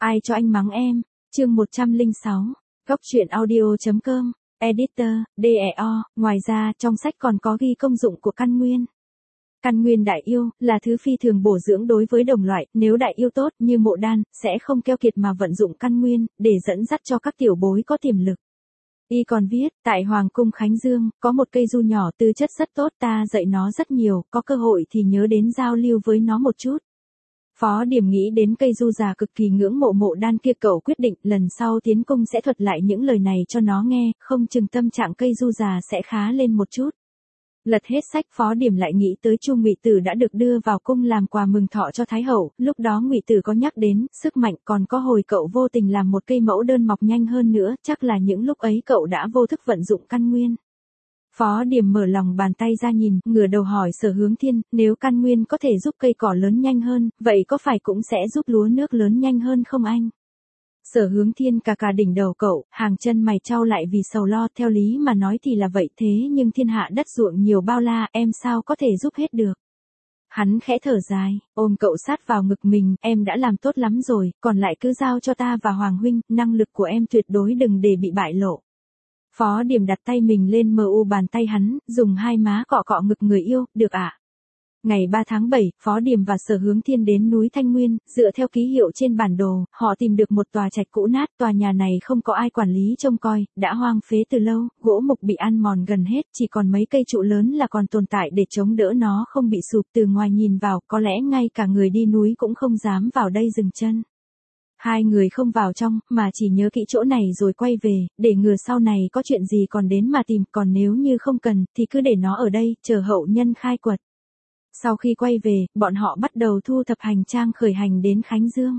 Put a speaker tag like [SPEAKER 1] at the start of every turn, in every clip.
[SPEAKER 1] Ai cho anh mắng em? Chương 106. Góc truyện audio.com. Editor, DEO. Ngoài ra, trong sách còn có ghi công dụng của căn nguyên. Căn nguyên đại yêu là thứ phi thường bổ dưỡng đối với đồng loại, nếu đại yêu tốt như Mộ Đan, sẽ không keo kiệt mà vận dụng căn nguyên để dẫn dắt cho các tiểu bối có tiềm lực. Y còn viết, tại Hoàng cung Khánh Dương, có một cây du nhỏ tư chất rất tốt, ta dạy nó rất nhiều, có cơ hội thì nhớ đến giao lưu với nó một chút. Phó Điểm nghĩ đến cây du già cực kỳ ngưỡng mộ Mộ Đan kia, cậu quyết định lần sau tiến cung sẽ thuật lại những lời này cho nó nghe, không chừng tâm trạng cây du già sẽ khá lên một chút. Lật hết sách, Phó Điểm lại nghĩ tới Chu Ngụy Tử đã được đưa vào cung làm quà mừng thọ cho Thái hậu, lúc đó Ngụy Tử có nhắc đến sức mạnh, còn có hồi cậu vô tình làm một cây mẫu đơn mọc nhanh hơn nữa, chắc là những lúc ấy cậu đã vô thức vận dụng căn nguyên. Phó Điểm mở lòng bàn tay ra nhìn, ngửa đầu hỏi Sở Hướng Thiên, nếu căn nguyên có thể giúp cây cỏ lớn nhanh hơn, vậy có phải cũng sẽ giúp lúa nước lớn nhanh hơn không anh? Sở Hướng Thiên cà đỉnh đầu cậu, hàng chân mày chau lại vì sầu lo, theo lý mà nói thì là vậy, thế nhưng thiên hạ đất ruộng nhiều bao la, em sao có thể giúp hết được. Hắn khẽ thở dài, ôm cậu sát vào ngực mình, em đã làm tốt lắm rồi, còn lại cứ giao cho ta và Hoàng huynh, năng lực của em tuyệt đối đừng để bị bại lộ. Phó Điểm đặt tay mình lên bàn tay hắn, dùng hai má cọ cọ ngực người yêu, được ạ. Ngày 3 tháng 7, Phó Điểm và Sở Hướng Thiên đến núi Thanh Nguyên, dựa theo ký hiệu trên bản đồ, họ tìm được một tòa trạch cũ nát, tòa nhà này không có ai quản lý trông coi, đã hoang phế từ lâu, gỗ mục bị ăn mòn gần hết, chỉ còn mấy cây trụ lớn là còn tồn tại để chống đỡ nó không bị sụp, từ ngoài nhìn vào, có lẽ ngay cả người đi núi cũng không dám vào đây dừng chân. Hai người không vào trong, mà chỉ nhớ kỹ chỗ này rồi quay về, để ngừa sau này có chuyện gì còn đến mà tìm, còn nếu như không cần, thì cứ để nó ở đây, chờ hậu nhân khai quật. Sau khi quay về, bọn họ bắt đầu thu thập hành trang khởi hành đến Khánh Dương.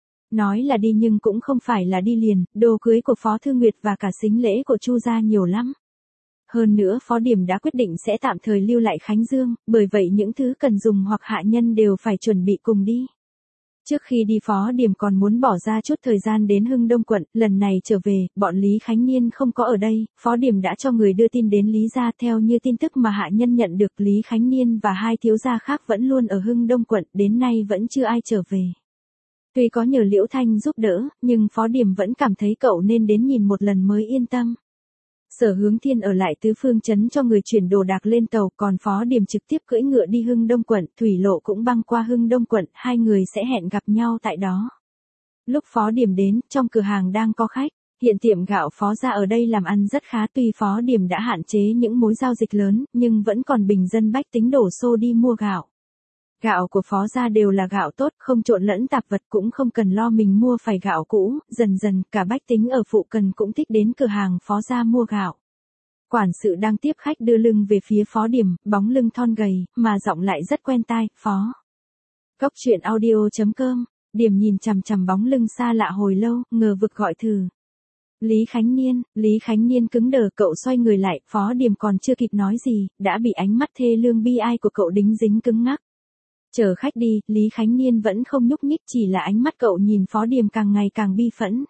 [SPEAKER 1] Nói là đi nhưng cũng không phải là đi liền, đồ cưới của Phó Thư Nguyệt và cả sính lễ của Chu gia nhiều lắm. Hơn nữa Phó Điểm đã quyết định sẽ tạm thời lưu lại Khánh Dương, bởi vậy những thứ cần dùng hoặc hạ nhân đều phải chuẩn bị cùng đi. Trước khi đi Phó Điểm còn muốn bỏ ra chút thời gian đến Hưng Đông quận, lần này trở về, bọn Lý Khánh Niên không có ở đây, Phó Điểm đã cho người đưa tin đến Lý gia, theo như tin tức mà hạ nhân nhận được, Lý Khánh Niên và hai thiếu gia khác vẫn luôn ở Hưng Đông quận, đến nay vẫn chưa ai trở về. Tuy có nhờ Liễu Thanh giúp đỡ, nhưng Phó Điểm vẫn cảm thấy cậu nên đến nhìn một lần mới yên tâm. Sở Hướng Thiên ở lại Tứ Phương trấn cho người chuyển đồ đạc lên tàu, còn Phó Điểm trực tiếp cưỡi ngựa đi Hưng Đông quận, thủy lộ cũng băng qua Hưng Đông quận, hai người sẽ hẹn gặp nhau tại đó. Lúc Phó Điểm đến, trong cửa hàng đang có khách, hiện tiệm gạo Phó gia ở đây làm ăn rất khá, tuy Phó Điểm đã hạn chế những mối giao dịch lớn, nhưng vẫn còn bình dân bách tính đổ xô đi mua gạo. Gạo của Phó gia đều là gạo tốt, không trộn lẫn tạp vật, cũng không cần lo mình mua phải gạo cũ, dần dần cả bách tính ở phụ cận cũng thích đến cửa hàng Phó gia mua gạo. Quản sự đang tiếp khách đưa lưng về phía Phó Điểm, bóng lưng thon gầy, mà giọng lại rất quen tai, Phó. Góc truyện audio.com. Điểm nhìn chằm chằm bóng lưng xa lạ hồi lâu, ngờ vực gọi thử. Lý Khánh Niên cứng đờ, cậu xoay người lại, Phó Điểm còn chưa kịp nói gì, đã bị ánh mắt thê lương bi ai của cậu đính dính cứng ngắc. Chờ khách đi, Lý Khánh Niên vẫn không nhúc nhích, chỉ là ánh mắt cậu nhìn Phó Điểm càng ngày càng bi phẫn.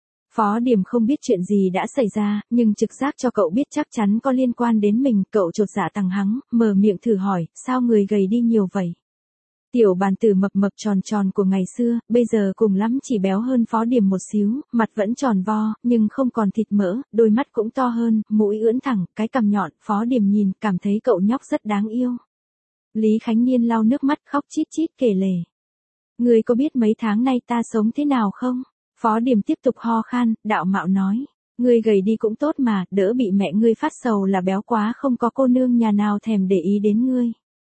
[SPEAKER 1] Phó Điểm không biết chuyện gì đã xảy ra, nhưng trực giác cho cậu biết chắc chắn có liên quan đến mình, cậu chột dạ tằng hắng, mở miệng thử hỏi, sao người gầy đi nhiều vậy? Tiểu bàn tử mập mập tròn tròn của ngày xưa, bây giờ cùng lắm chỉ béo hơn Phó Điểm một xíu, mặt vẫn tròn vo, nhưng không còn thịt mỡ, đôi mắt cũng to hơn, mũi ưỡn thẳng, cái cằm nhọn, Phó Điểm nhìn, cảm thấy cậu nhóc rất đáng yêu. Lý Khánh Niên lau nước mắt khóc chít chít kể lể. Người có biết mấy tháng nay ta sống thế nào không? Phó Điểm tiếp tục ho khan, đạo mạo nói. Ngươi gầy đi cũng tốt mà, đỡ bị mẹ ngươi phát sầu là béo quá, không có cô nương nhà nào thèm để ý đến ngươi.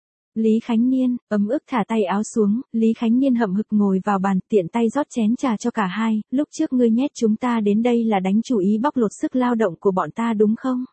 [SPEAKER 1] Lý Khánh Niên, ấm ức thả tay áo xuống, Lý Khánh Niên hậm hực ngồi vào bàn, tiện tay rót chén trà cho cả hai, lúc trước ngươi nhét chúng ta đến đây là đánh chủ ý bóc lột sức lao động của bọn ta đúng không?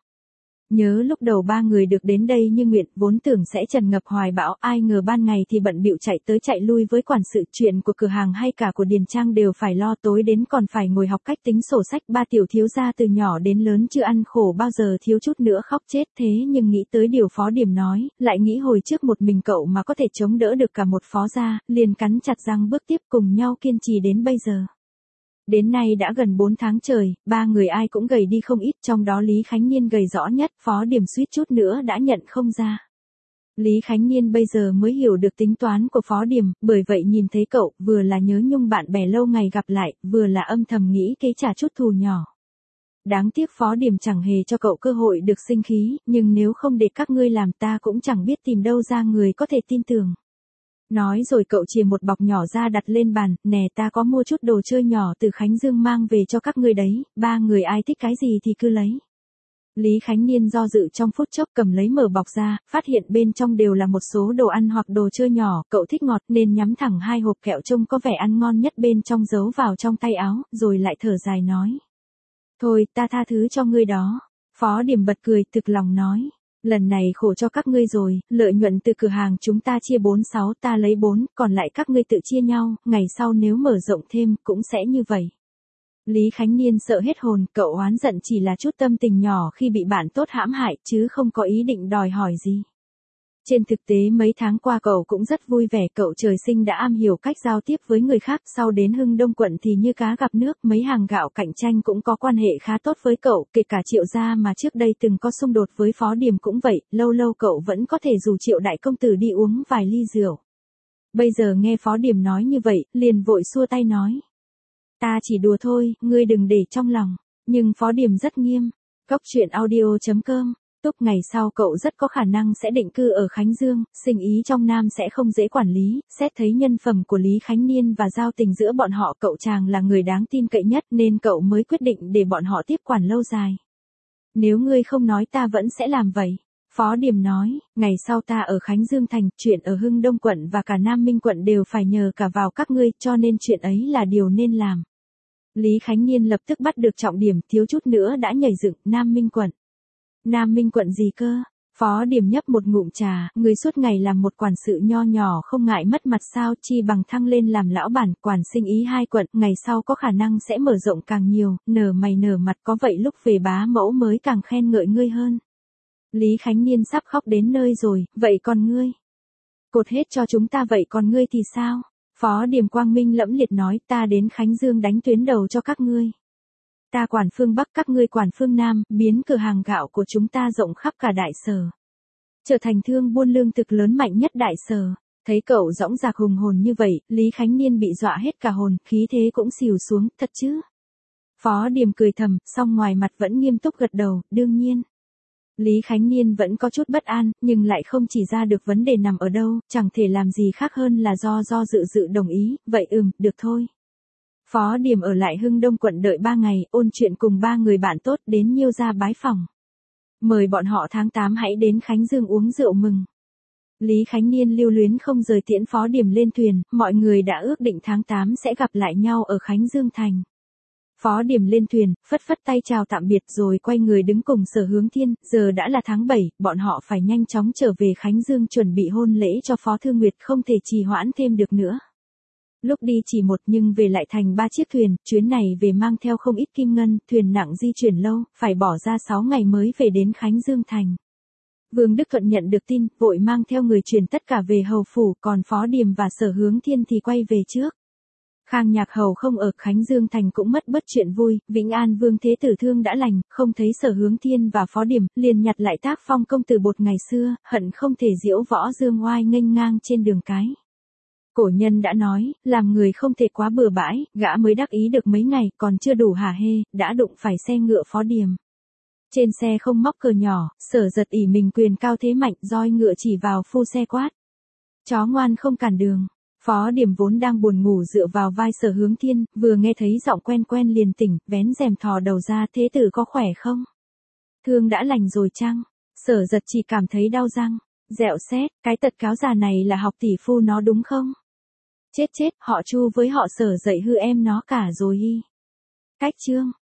[SPEAKER 1] Nhớ lúc đầu ba người được đến đây như nguyện, vốn tưởng sẽ tràn ngập hoài bão, ai ngờ ban ngày thì bận bịu chạy tới chạy lui với quản sự, chuyện của cửa hàng hay cả của điền trang đều phải lo, tối đến còn phải ngồi học cách tính sổ sách, ba tiểu thiếu gia từ nhỏ đến lớn chưa ăn khổ bao giờ, thiếu chút nữa khóc chết, thế nhưng nghĩ tới điều Phó Điểm nói, lại nghĩ hồi trước một mình cậu mà có thể chống đỡ được cả một Phó gia, liền cắn chặt răng bước tiếp, cùng nhau kiên trì đến bây giờ. Đến nay đã gần 4 tháng trời, ba người ai cũng gầy đi không ít, trong đó Lý Khánh Niên gầy rõ nhất, Phó Điểm suýt chút nữa đã nhận không ra. Lý Khánh Niên bây giờ mới hiểu được tính toán của Phó Điềm, bởi vậy nhìn thấy cậu, vừa là nhớ nhung bạn bè lâu ngày gặp lại, vừa là âm thầm nghĩ kế trả chút thù nhỏ. Đáng tiếc Phó Điềm chẳng hề cho cậu cơ hội được sinh khí, nhưng nếu không để các ngươi làm ta cũng chẳng biết tìm đâu ra người có thể tin tưởng. Nói rồi cậu chìa một bọc nhỏ ra đặt lên bàn, nè ta có mua chút đồ chơi nhỏ từ Khánh Dương mang về cho các ngươi đấy, ba người ai thích cái gì thì cứ lấy. Lý Khánh Niên do dự trong phút chốc cầm lấy mở bọc ra, phát hiện bên trong đều là một số đồ ăn hoặc đồ chơi nhỏ, cậu thích ngọt nên nhắm thẳng hai hộp kẹo trông có vẻ ăn ngon nhất bên trong giấu vào trong tay áo, rồi lại thở dài nói. Thôi ta tha thứ cho ngươi đó. Phó Điềm bật cười thực lòng nói. Lần này khổ cho các ngươi rồi, lợi nhuận từ cửa hàng chúng ta chia 4/6, ta lấy 4, còn lại các ngươi tự chia nhau, ngày sau nếu mở rộng thêm cũng sẽ như vậy. Lý Khánh Niên sợ hết hồn, cậu oán giận chỉ là chút tâm tình nhỏ khi bị bạn tốt hãm hại chứ không có ý định đòi hỏi gì. Trên thực tế mấy tháng qua cậu cũng rất vui vẻ, cậu trời sinh đã am hiểu cách giao tiếp với người khác, sau đến Hưng Đông quận thì như cá gặp nước, mấy hàng gạo cạnh tranh cũng có quan hệ khá tốt với cậu, kể cả Triệu gia mà trước đây từng có xung đột với Phó Điềm cũng vậy, lâu lâu cậu vẫn có thể rủ Triệu đại công tử đi uống vài ly rượu. Bây giờ nghe Phó Điềm nói như vậy, liền vội xua tay nói. Ta chỉ đùa thôi, ngươi đừng để trong lòng, nhưng Phó Điềm rất nghiêm. Góc truyện audio.com. Túc ngày sau cậu rất có khả năng sẽ định cư ở Khánh Dương, sinh ý trong Nam sẽ không dễ quản lý, xét thấy nhân phẩm của Lý Khánh Niên và giao tình giữa bọn họ, cậu chàng là người đáng tin cậy nhất nên cậu mới quyết định để bọn họ tiếp quản lâu dài. Nếu ngươi không nói ta vẫn sẽ làm vậy. Phó Điềm nói, ngày sau ta ở Khánh Dương thành, chuyện ở Hưng Đông quận và cả Nam Minh quận đều phải nhờ cả vào các ngươi, cho nên chuyện ấy là điều nên làm. Lý Khánh Niên lập tức bắt được trọng điểm, thiếu chút nữa đã nhảy dựng, Nam Minh quận. Nam Minh quận gì cơ? Phó Điềm nhấp một ngụm trà, người suốt ngày làm một quản sự nho nhỏ không ngại mất mặt sao, chi bằng thăng lên làm lão bản, quản sinh ý 2 quận, ngày sau có khả năng sẽ mở rộng càng nhiều, nở mày nở mặt, có vậy lúc về bá mẫu mới càng khen ngợi ngươi hơn. Lý Khánh Niên sắp khóc đến nơi rồi, vậy còn ngươi? Cột hết cho chúng ta vậy còn ngươi thì sao? Phó Điềm quang minh lẫm liệt nói, ta đến Khánh Dương đánh tuyến đầu cho các ngươi. Ta quản phương Bắc, các ngươi quản phương Nam, biến cửa hàng gạo của chúng ta rộng khắp cả đại sở. Trở thành thương buôn lương thực lớn mạnh nhất đại sở. Thấy cậu dõng dạc hùng hồn như vậy, Lý Khánh Niên bị dọa hết cả hồn, khí thế cũng xìu xuống, thật chứ? Phó Điềm cười thầm, song ngoài mặt vẫn nghiêm túc gật đầu, đương nhiên. Lý Khánh Niên vẫn có chút bất an, nhưng lại không chỉ ra được vấn đề nằm ở đâu, chẳng thể làm gì khác hơn là do dự đồng ý, vậy được thôi. Phó Điềm ở lại Hưng Đông quận đợi 3 ngày, ôn chuyện cùng 3 người bạn tốt đến Nhiêu gia bái phỏng. Mời bọn họ tháng 8 hãy đến Khánh Dương uống rượu mừng. Lý Khánh Niên lưu luyến không rời tiễn Phó Điềm lên thuyền, mọi người đã ước định tháng 8 sẽ gặp lại nhau ở Khánh Dương thành. Phó Điềm lên thuyền, phất phất tay chào tạm biệt rồi quay người đứng cùng Sở Hướng Thiên, giờ đã là tháng 7, bọn họ phải nhanh chóng trở về Khánh Dương chuẩn bị hôn lễ cho Phó Thư Nguyệt, không thể trì hoãn thêm được nữa. Lúc đi chỉ một nhưng về lại thành 3 chiếc thuyền, chuyến này về mang theo không ít kim ngân, thuyền nặng di chuyển lâu, phải bỏ ra 6 ngày mới về đến Khánh Dương thành. Vương Đức Thuận nhận được tin, vội mang theo người truyền tất cả về hầu phủ, còn Phó Điềm và Sở Hướng Thiên thì quay về trước. Khang Nhạc Hầu không ở Khánh Dương thành cũng mất bớt chuyện vui, Vĩnh An Vương Thế Tử thương đã lành, không thấy Sở Hướng Thiên và Phó Điềm, liền nhặt lại tác phong công tử bột ngày xưa, hận không thể diễu võ dương oai nghênh ngang trên đường cái. Cổ nhân đã nói, làm người không thể quá bừa bãi, gã mới đắc ý được mấy ngày, còn chưa đủ hả hê, đã đụng phải xe ngựa Phó Điềm. Trên xe không móc cờ nhỏ, Sở Giật ỷ mình quyền cao thế mạnh, roi ngựa chỉ vào phu xe quát. Chó ngoan không cản đường. Phó Điềm vốn đang buồn ngủ dựa vào vai Sở Hướng Thiên, vừa nghe thấy giọng quen quen liền tỉnh, vén rèm thò đầu ra, thế tử có khỏe không? Thương đã lành rồi chăng? Sở Giật chỉ cảm thấy đau răng. Dẹo xét, cái tật cáo già này là học tỷ phu nó đúng không? Chết, họ Chu với họ Sở dạy hư em nó cả rồi hi. Cách chương.